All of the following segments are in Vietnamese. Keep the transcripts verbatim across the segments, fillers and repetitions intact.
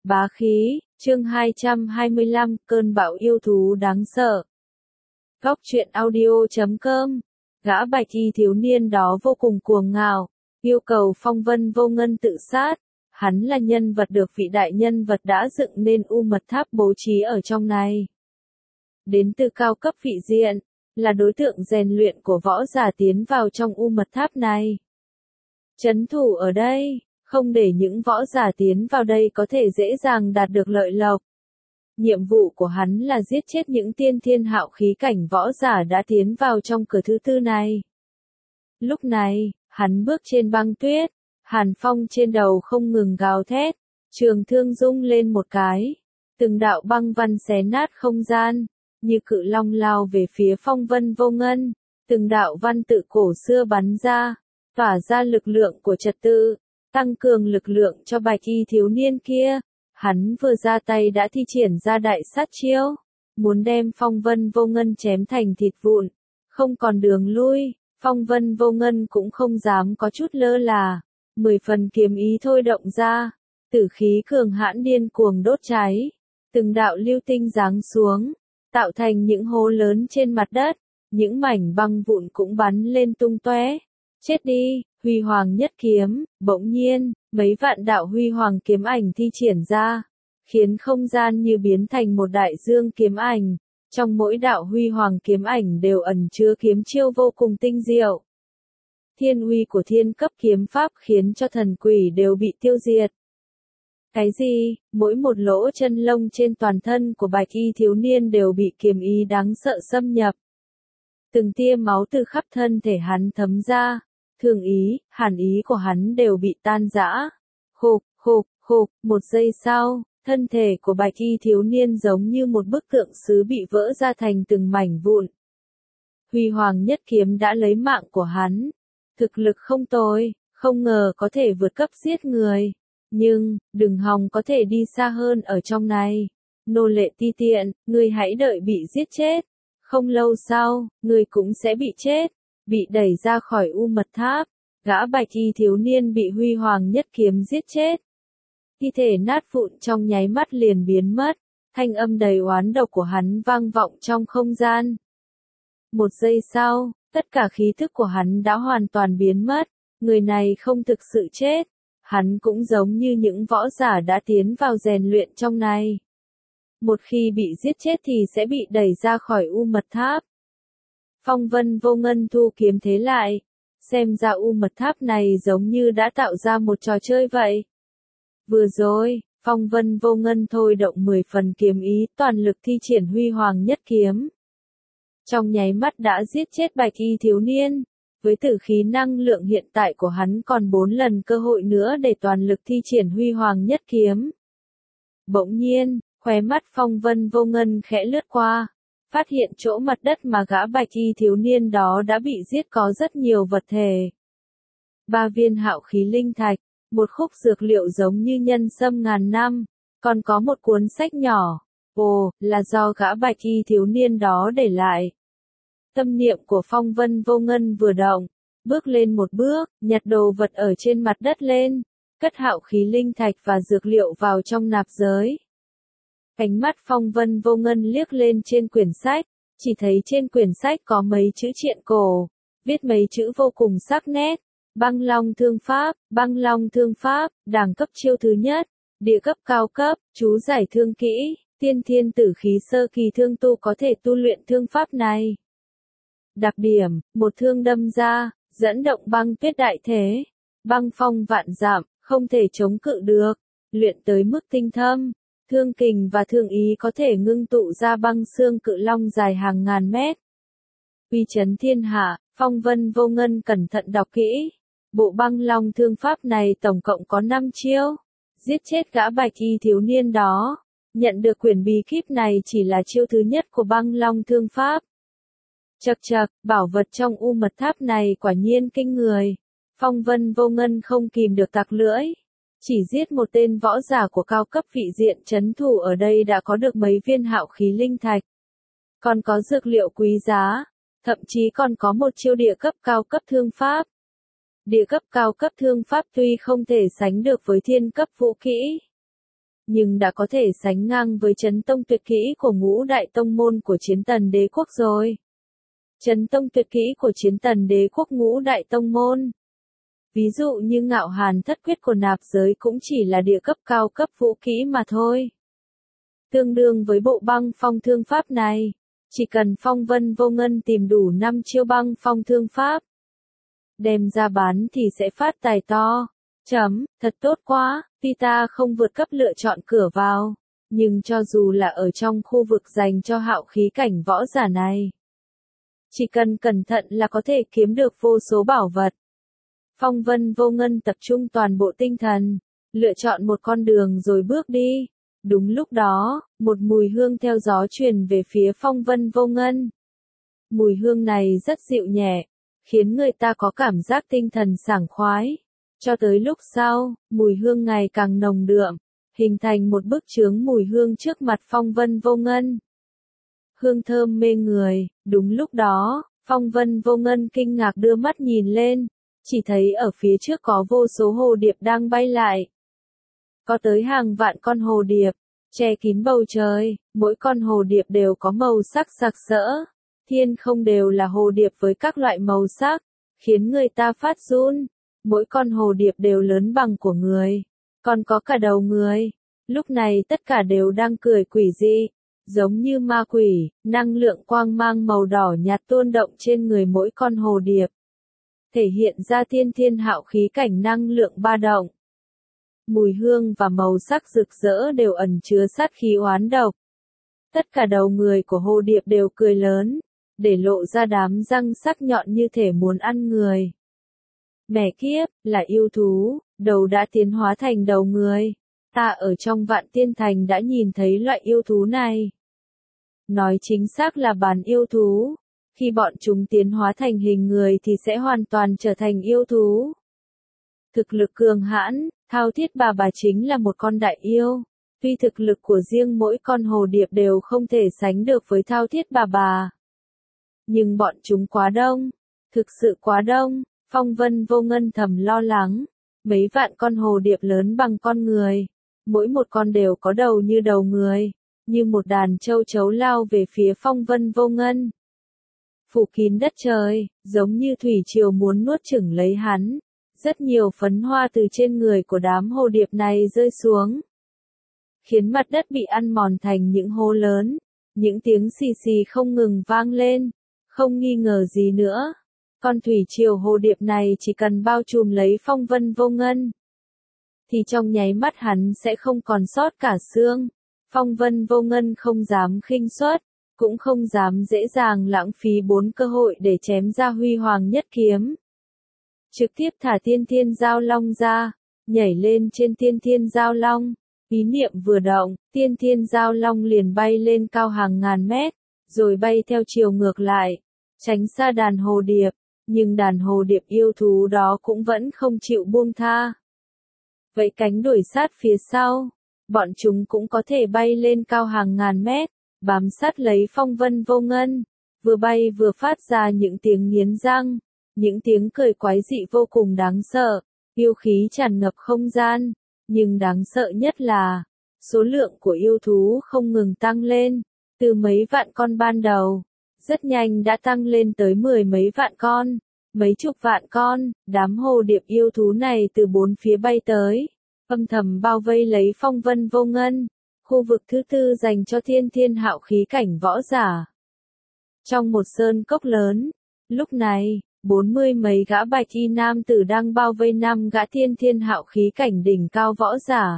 Bá khí, chương hai trăm hai mươi lăm, cơn bão yêu thú đáng sợ. Góc truyện audio chấm com. Gã bạch y thiếu niên đó vô cùng cuồng ngạo, yêu cầu Phong Vân Vô Ngân tự sát. Hắn là nhân vật được vị đại nhân vật đã dựng nên U Mật Tháp bố trí ở trong này. Đến từ cao cấp vị diện, là đối tượng rèn luyện của võ giả tiến vào trong U Mật Tháp này. Trấn thủ ở đây, không để những võ giả tiến vào đây có thể dễ dàng đạt được lợi lộc. Nhiệm vụ của hắn là giết chết những tiên thiên hạo khí cảnh võ giả đã tiến vào trong cửa thứ tư này. Lúc này, hắn bước trên băng tuyết, hàn phong trên đầu không ngừng gào thét, trường thương rung lên một cái. Từng đạo băng văn xé nát không gian, như cự long lao về phía Phong Vân Vô Ngân. Từng đạo văn tự cổ xưa bắn ra, tỏa ra lực lượng của trật tự, tăng cường lực lượng cho bạch y thiếu niên kia. Hắn vừa ra tay đã thi triển ra đại sát chiêu, muốn đem Phong Vân Vô Ngân chém thành thịt vụn, không còn đường lui. Phong Vân Vô Ngân cũng không dám có chút lơ là, mười phần kiếm ý thôi động ra, tử khí cường hãn điên cuồng đốt cháy, từng đạo lưu tinh giáng xuống, tạo thành những hố lớn trên mặt đất, những mảnh băng vụn cũng bắn lên tung tóe. Chết đi, Huy Hoàng nhất kiếm. Bỗng nhiên, mấy vạn đạo huy hoàng kiếm ảnh thi triển ra, khiến không gian như biến thành một đại dương kiếm ảnh. Trong mỗi đạo huy hoàng kiếm ảnh đều ẩn chứa kiếm chiêu vô cùng tinh diệu. Thiên uy của thiên cấp kiếm pháp khiến cho thần quỷ đều bị tiêu diệt. Cái gì? Mỗi một lỗ chân lông trên toàn thân của bạch y thiếu niên đều bị kiếm ý đáng sợ xâm nhập. Từng tia máu từ khắp thân thể hắn thấm ra. Thương ý, hàn ý của hắn đều bị tan rã. Khục, khục, khục, một giây sau, thân thể của bạch y thiếu niên giống như một bức tượng sứ bị vỡ ra thành từng mảnh vụn. Huy Hoàng nhất kiếm đã lấy mạng của hắn. Thực lực không tồi, không ngờ có thể vượt cấp giết người. Nhưng, đừng hòng có thể đi xa hơn ở trong này. Nô lệ ti tiện, ngươi hãy đợi bị giết chết. Không lâu sau, ngươi cũng sẽ bị chết. Bị đẩy ra khỏi U Mật Tháp, gã bạch y thiếu niên bị Huy Hoàng nhất kiếm giết chết. Thi thể nát vụn trong nháy mắt liền biến mất, thanh âm đầy oán độc của hắn vang vọng trong không gian. Một giây sau, tất cả khí thức của hắn đã hoàn toàn biến mất, người này không thực sự chết, hắn cũng giống như những võ giả đã tiến vào rèn luyện trong này. Một khi bị giết chết thì sẽ bị đẩy ra khỏi U Mật Tháp. Phong Vân Vô Ngân thu kiếm thế lại, xem ra U Mật Tháp này giống như đã tạo ra một trò chơi vậy. Vừa rồi, Phong Vân Vô Ngân thôi động mười phần kiếm ý, toàn lực thi triển Huy Hoàng nhất kiếm. Trong nháy mắt đã giết chết bạch y thiếu niên, với tử khí năng lượng hiện tại của hắn còn bốn lần cơ hội nữa để toàn lực thi triển Huy Hoàng nhất kiếm. Bỗng nhiên, khóe mắt Phong Vân Vô Ngân khẽ lướt qua. Phát hiện chỗ mặt đất mà gã bạch y thiếu niên đó đã bị giết có rất nhiều vật thể. Ba viên hạo khí linh thạch, một khúc dược liệu giống như nhân sâm ngàn năm, còn có một cuốn sách nhỏ. Ồ, là do gã bạch y thiếu niên đó để lại. Tâm niệm của Phong Vân Vô Ngân vừa động, bước lên một bước, nhặt đồ vật ở trên mặt đất lên, cất hạo khí linh thạch và dược liệu vào trong nạp giới. Ánh mắt Phong Vân Vô Ngân liếc lên trên quyển sách, chỉ thấy trên quyển sách có mấy chữ triện cổ, viết mấy chữ vô cùng sắc nét. Băng Long Thương Pháp, Băng Long Thương Pháp, đẳng cấp chiêu thứ nhất, địa cấp cao cấp, chú giải thương kỹ, tiên thiên tử khí sơ kỳ thương tu có thể tu luyện thương pháp này. Đặc điểm, một thương đâm ra, dẫn động băng tuyết đại thế, băng phong vạn dặm, không thể chống cự được, luyện tới mức tinh thâm. Thương kình và thương ý có thể ngưng tụ ra băng xương cự long dài hàng ngàn mét. Uy chấn thiên hạ, Phong Vân Vô Ngân cẩn thận đọc kỹ. Bộ băng long thương pháp này tổng cộng có năm chiêu. Giết chết gã bạch y thiếu niên đó. Nhận được quyển bí kíp này chỉ là chiêu thứ nhất của băng long thương pháp. Chậc chậc, bảo vật trong U Mật Tháp này quả nhiên kinh người. Phong Vân Vô Ngân không kìm được tặc lưỡi. Chỉ giết một tên võ giả của cao cấp vị diện trấn thủ ở đây đã có được mấy viên hạo khí linh thạch. Còn có dược liệu quý giá, thậm chí còn có một chiêu địa cấp cao cấp thương pháp. Địa cấp cao cấp thương pháp tuy không thể sánh được với thiên cấp vũ kỹ, nhưng đã có thể sánh ngang với chấn tông tuyệt kỹ của ngũ đại tông môn của Chiến Tần Đế quốc rồi. Chấn tông tuyệt kỹ của Chiến Tần Đế quốc ngũ đại tông môn. Ví dụ như Ngạo Hàn Thất Quyết của nạp giới cũng chỉ là địa cấp cao cấp vũ kỹ mà thôi. Tương đương với bộ băng phong thương pháp này, chỉ cần Phong Vân Vô Ngân tìm đủ năm chiêu băng phong thương pháp, đem ra bán thì sẽ phát tài to. Chấm, thật tốt quá, tuy ta không vượt cấp lựa chọn cửa vào, nhưng cho dù là ở trong khu vực dành cho hạo khí cảnh võ giả này, chỉ cần cẩn thận là có thể kiếm được vô số bảo vật. Phong Vân Vô Ngân tập trung toàn bộ tinh thần, lựa chọn một con đường rồi bước đi. Đúng lúc đó, một mùi hương theo gió truyền về phía Phong Vân Vô Ngân. Mùi hương này rất dịu nhẹ, khiến người ta có cảm giác tinh thần sảng khoái. Cho tới lúc sau, mùi hương ngày càng nồng đượm, hình thành một bức chướng mùi hương trước mặt Phong Vân Vô Ngân. Hương thơm mê người, đúng lúc đó, Phong Vân Vô Ngân kinh ngạc đưa mắt nhìn lên, chỉ thấy ở phía trước có vô số hồ điệp đang bay lại. Có tới hàng vạn con hồ điệp, che kín bầu trời, mỗi con hồ điệp đều có màu sắc sặc sỡ. Thiên không đều là hồ điệp với các loại màu sắc, khiến người ta phát run. Mỗi con hồ điệp đều lớn bằng của người, còn có cả đầu người. Lúc này tất cả đều đang cười quỷ dị, giống như ma quỷ, năng lượng quang mang màu đỏ nhạt tuôn động trên người mỗi con hồ điệp, thể hiện ra thiên thiên hạo khí cảnh năng lượng ba động. Mùi hương và màu sắc rực rỡ đều ẩn chứa sát khí oán độc. Tất cả đầu người của hồ điệp đều cười lớn, để lộ ra đám răng sắc nhọn như thể muốn ăn người. Mẹ kiếp, là yêu thú, đầu đã tiến hóa thành đầu người. Ta ở trong Vạn Tiên Thành đã nhìn thấy loại yêu thú này. Nói chính xác là bản yêu thú. Khi bọn chúng tiến hóa thành hình người thì sẽ hoàn toàn trở thành yêu thú. Thực lực cường hãn, Thao Thiết Bà Bà chính là một con đại yêu. Tuy thực lực của riêng mỗi con hồ điệp đều không thể sánh được với Thao Thiết Bà Bà, nhưng bọn chúng quá đông, thực sự quá đông. Phong Vân Vô Ngân thầm lo lắng, mấy vạn con hồ điệp lớn bằng con người, mỗi một con đều có đầu như đầu người, như một đàn châu chấu lao về phía Phong Vân Vô Ngân. Phủ kín đất trời, giống như thủy triều muốn nuốt chửng lấy hắn. Rất nhiều phấn hoa từ trên người của đám hồ điệp này rơi xuống, khiến mặt đất bị ăn mòn thành những hố lớn. Những tiếng xì xì không ngừng vang lên, không nghi ngờ gì nữa. Con thủy triều hồ điệp này chỉ cần bao trùm lấy Phong Vân Vô Ngân, thì trong nháy mắt hắn sẽ không còn sót cả xương. Phong Vân Vô Ngân không dám khinh suất, cũng không dám dễ dàng lãng phí bốn cơ hội để chém ra huy hoàng nhất kiếm. Trực tiếp thả Tiên Thiên Giao Long ra, nhảy lên trên Tiên Thiên Giao Long. Ý niệm vừa động, Tiên Thiên Giao Long liền bay lên cao hàng ngàn mét, rồi bay theo chiều ngược lại, tránh xa đàn hồ điệp. Nhưng đàn hồ điệp yêu thú đó cũng vẫn không chịu buông tha. Vậy cánh đuổi sát phía sau, bọn chúng cũng có thể bay lên cao hàng ngàn mét, bám sát lấy Phong Vân Vô Ngân, vừa bay vừa phát ra những tiếng nghiến răng, những tiếng cười quái dị vô cùng đáng sợ, yêu khí tràn ngập không gian. Nhưng đáng sợ nhất là, số lượng của yêu thú không ngừng tăng lên, từ mấy vạn con ban đầu, rất nhanh đã tăng lên tới mười mấy vạn con, mấy chục vạn con. Đám hồ điệp yêu thú này từ bốn phía bay tới, âm thầm bao vây lấy Phong Vân Vô Ngân, khu vực thứ tư dành cho thiên thiên hạo khí cảnh võ giả. Trong một sơn cốc lớn, lúc này, bốn mươi mấy gã bạch y nam tử đang bao vây năm gã thiên thiên hạo khí cảnh đỉnh cao võ giả.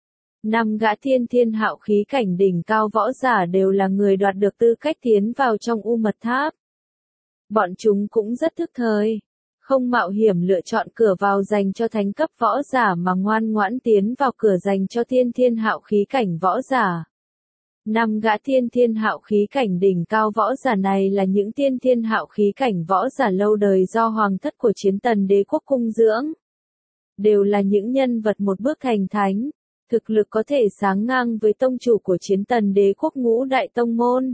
Năm gã thiên thiên hạo khí cảnh đỉnh cao võ giả đều là người đoạt được tư cách tiến vào trong U Mật Tháp. Bọn chúng cũng rất thức thời, không mạo hiểm lựa chọn cửa vào dành cho thánh cấp võ giả mà ngoan ngoãn tiến vào cửa dành cho thiên thiên hạo khí cảnh võ giả. Năm gã thiên thiên hạo khí cảnh đỉnh cao võ giả này là những thiên thiên hạo khí cảnh võ giả lâu đời do hoàng thất của Chiến Tần Đế quốc cung dưỡng. Đều là những nhân vật một bước thành thánh, thực lực có thể sánh ngang với tông chủ của Chiến Tần Đế quốc ngũ đại tông môn.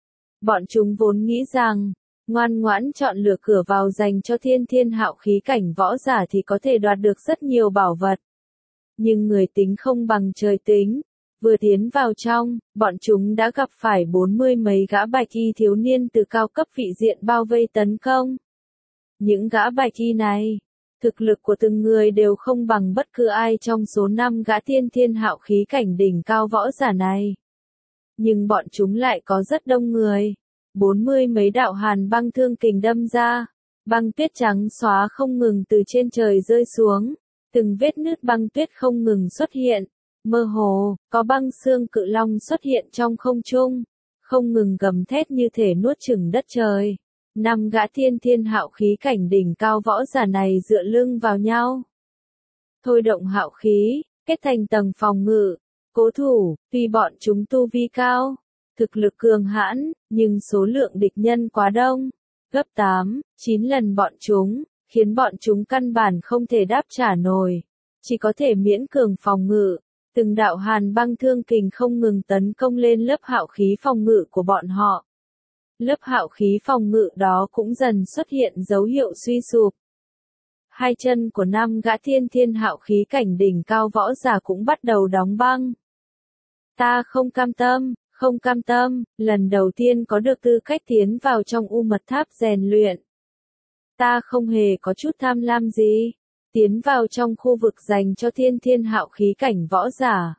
Bọn chúng vốn nghĩ rằng, ngoan ngoãn chọn lựa cửa vào dành cho thiên thiên hạo khí cảnh võ giả thì có thể đoạt được rất nhiều bảo vật. Nhưng người tính không bằng trời tính, Vừa tiến vào trong, bọn chúng đã gặp phải bốn mươi mấy gã bạch y thiếu niên từ cao cấp vị diện bao vây tấn công. Những gã bạch y này, thực lực của từng người đều không bằng bất cứ ai trong số năm gã tiên thiên hạo khí cảnh đỉnh cao võ giả này. Nhưng bọn chúng lại có rất đông người. Bốn mươi mấy đạo hàn băng thương kình đâm ra. Băng tuyết trắng xóa không ngừng từ trên trời rơi xuống. Từng vết nứt băng tuyết không ngừng xuất hiện. Mơ hồ, có băng xương cự long xuất hiện trong không trung. Không ngừng gầm thét như thể nuốt chửng đất trời. Năm gã thiên thiên hạo khí cảnh đỉnh cao võ giả này dựa lưng vào nhau. Thôi động hạo khí, kết thành tầng phòng ngự. Cố thủ, tuy bọn chúng tu vi cao, thực lực cường hãn, nhưng số lượng địch nhân quá đông. Gấp tám, chín lần bọn chúng, khiến bọn chúng căn bản không thể đáp trả nổi. Chỉ có thể miễn cường phòng ngự. Từng đạo hàn băng thương kình không ngừng tấn công lên lớp hạo khí phòng ngự của bọn họ. Lớp hạo khí phòng ngự đó cũng dần xuất hiện dấu hiệu suy sụp. Hai chân của năm gã thiên thiên hạo khí cảnh đỉnh cao võ giả cũng bắt đầu đóng băng. Ta không cam tâm, không cam tâm, lần đầu tiên có được tư cách tiến vào trong U Mật Tháp rèn luyện. Ta không hề có chút tham lam gì, tiến vào trong khu vực dành cho thiên thiên hạo khí cảnh võ giả.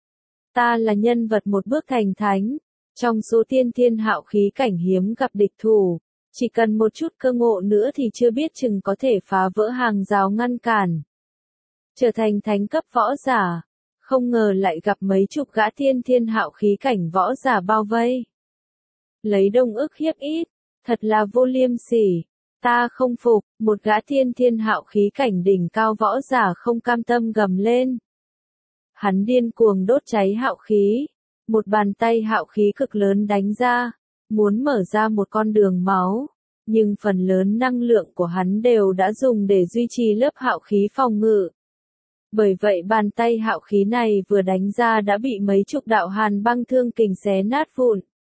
Ta là nhân vật một bước thành thánh, trong số thiên thiên hạo khí cảnh hiếm gặp địch thủ, chỉ cần một chút cơ ngộ nữa thì chưa biết chừng có thể phá vỡ hàng rào ngăn cản. Trở thành thánh cấp võ giả. Không ngờ lại gặp mấy chục gã thiên thiên hạo khí cảnh võ giả bao vây. Lấy đông ức hiếp ít, thật là vô liêm sỉ. Ta không phục, một gã thiên thiên hạo khí cảnh đỉnh cao võ giả không cam tâm gầm lên. Hắn điên cuồng đốt cháy hạo khí. Một bàn tay hạo khí cực lớn đánh ra, muốn mở ra một con đường máu. Nhưng phần lớn năng lượng của hắn đều đã dùng để duy trì lớp hạo khí phòng ngự. Bởi vậy bàn tay hạo khí này vừa đánh ra đã bị mấy chục đạo hàn băng thương kình xé nát vụn.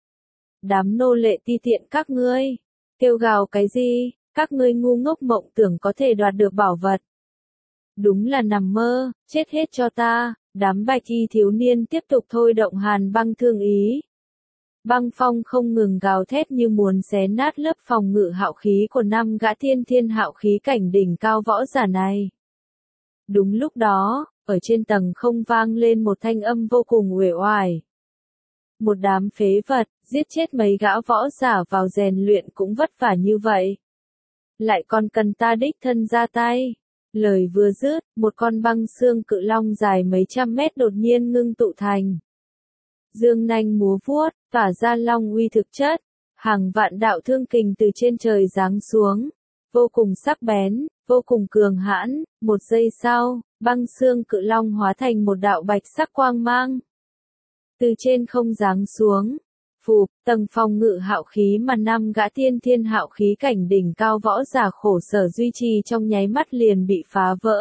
Đám nô lệ ti tiện các ngươi, kêu gào cái gì, các ngươi ngu ngốc mộng tưởng có thể đoạt được bảo vật. Đúng là nằm mơ, chết hết cho ta, đám bạch y thiếu niên tiếp tục thôi động hàn băng thương ý. Băng phong không ngừng gào thét như muốn xé nát lớp phòng ngự hạo khí của năm gã thiên thiên hạo khí cảnh đỉnh cao võ giả này. Đúng lúc đó, ở trên tầng không vang lên một thanh âm vô cùng uể oải. Một đám phế vật, giết chết mấy gã võ giả vào rèn luyện cũng vất vả như vậy. Lại còn cần ta đích thân ra tay. Lời vừa dứt, một con băng xương cự long dài mấy trăm mét đột nhiên ngưng tụ thành. Dương nanh múa vuốt, tỏa ra long uy thực chất. Hàng vạn đạo thương kình từ trên trời giáng xuống. Vô cùng sắc bén, vô cùng cường hãn, một giây sau, băng xương cự long hóa thành một đạo bạch sắc quang mang. Từ trên không giáng xuống, phụp, tầng phòng ngự hạo khí mà năm gã thiên thiên hạo khí cảnh đỉnh cao võ giả khổ sở duy trì trong nháy mắt liền bị phá vỡ.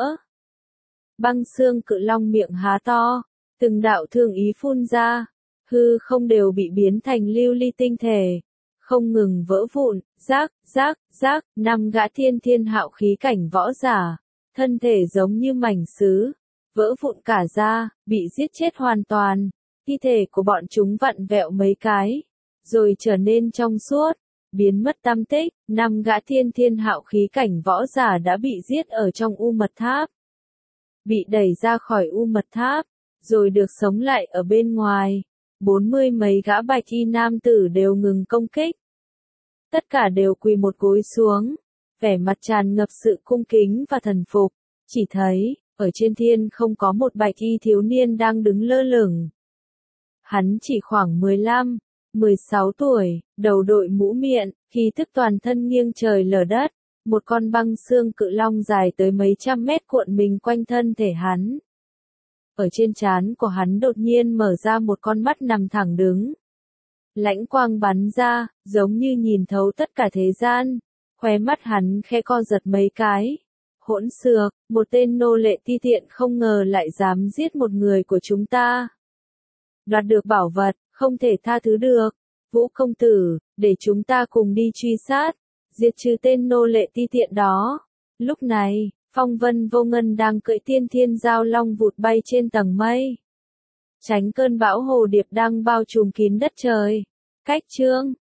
Băng xương cự long miệng há to, từng đạo thương ý phun ra, hư không đều bị biến thành lưu ly tinh thể. Không ngừng vỡ vụn, rác, rác, rác, năm gã thiên thiên hạo khí cảnh võ giả, thân thể giống như mảnh sứ, vỡ vụn cả ra, bị giết chết hoàn toàn, thi thể của bọn chúng vặn vẹo mấy cái, rồi trở nên trong suốt, biến mất tăm tích, năm gã thiên thiên hạo khí cảnh võ giả đã bị giết ở trong U Mật Tháp. Bị đẩy ra khỏi U Mật Tháp, rồi được sống lại ở bên ngoài. Bốn mươi mấy gã bạch y nam tử đều ngừng công kích. Tất cả đều quỳ một gối xuống, vẻ mặt tràn ngập sự cung kính và thần phục. Chỉ thấy, ở trên thiên không có một bạch y thiếu niên đang đứng lơ lửng. Hắn chỉ khoảng mười lăm, mười sáu tuổi, đầu đội mũ miệng, khí tức toàn thân nghiêng trời lở đất. Một con băng xương cự long dài tới mấy trăm mét cuộn mình quanh thân thể hắn. Ở trên trán của hắn đột nhiên mở ra một con mắt nằm thẳng đứng. Lãnh quang bắn ra, giống như nhìn thấu tất cả thế gian. Khóe mắt hắn khẽ co giật mấy cái. Hỗn xược, một tên nô lệ ti tiện không ngờ lại dám giết một người của chúng ta. Đoạt được bảo vật, không thể tha thứ được. Vũ công tử, để chúng ta cùng đi truy sát, diệt trừ tên nô lệ ti tiện đó. Lúc này, Phong Vân Vô Ngân đang cưỡi tiên thiên giao long vụt bay trên tầng mây. tránh cơn bão hồ điệp đang bao trùm kín đất trời. Cách chương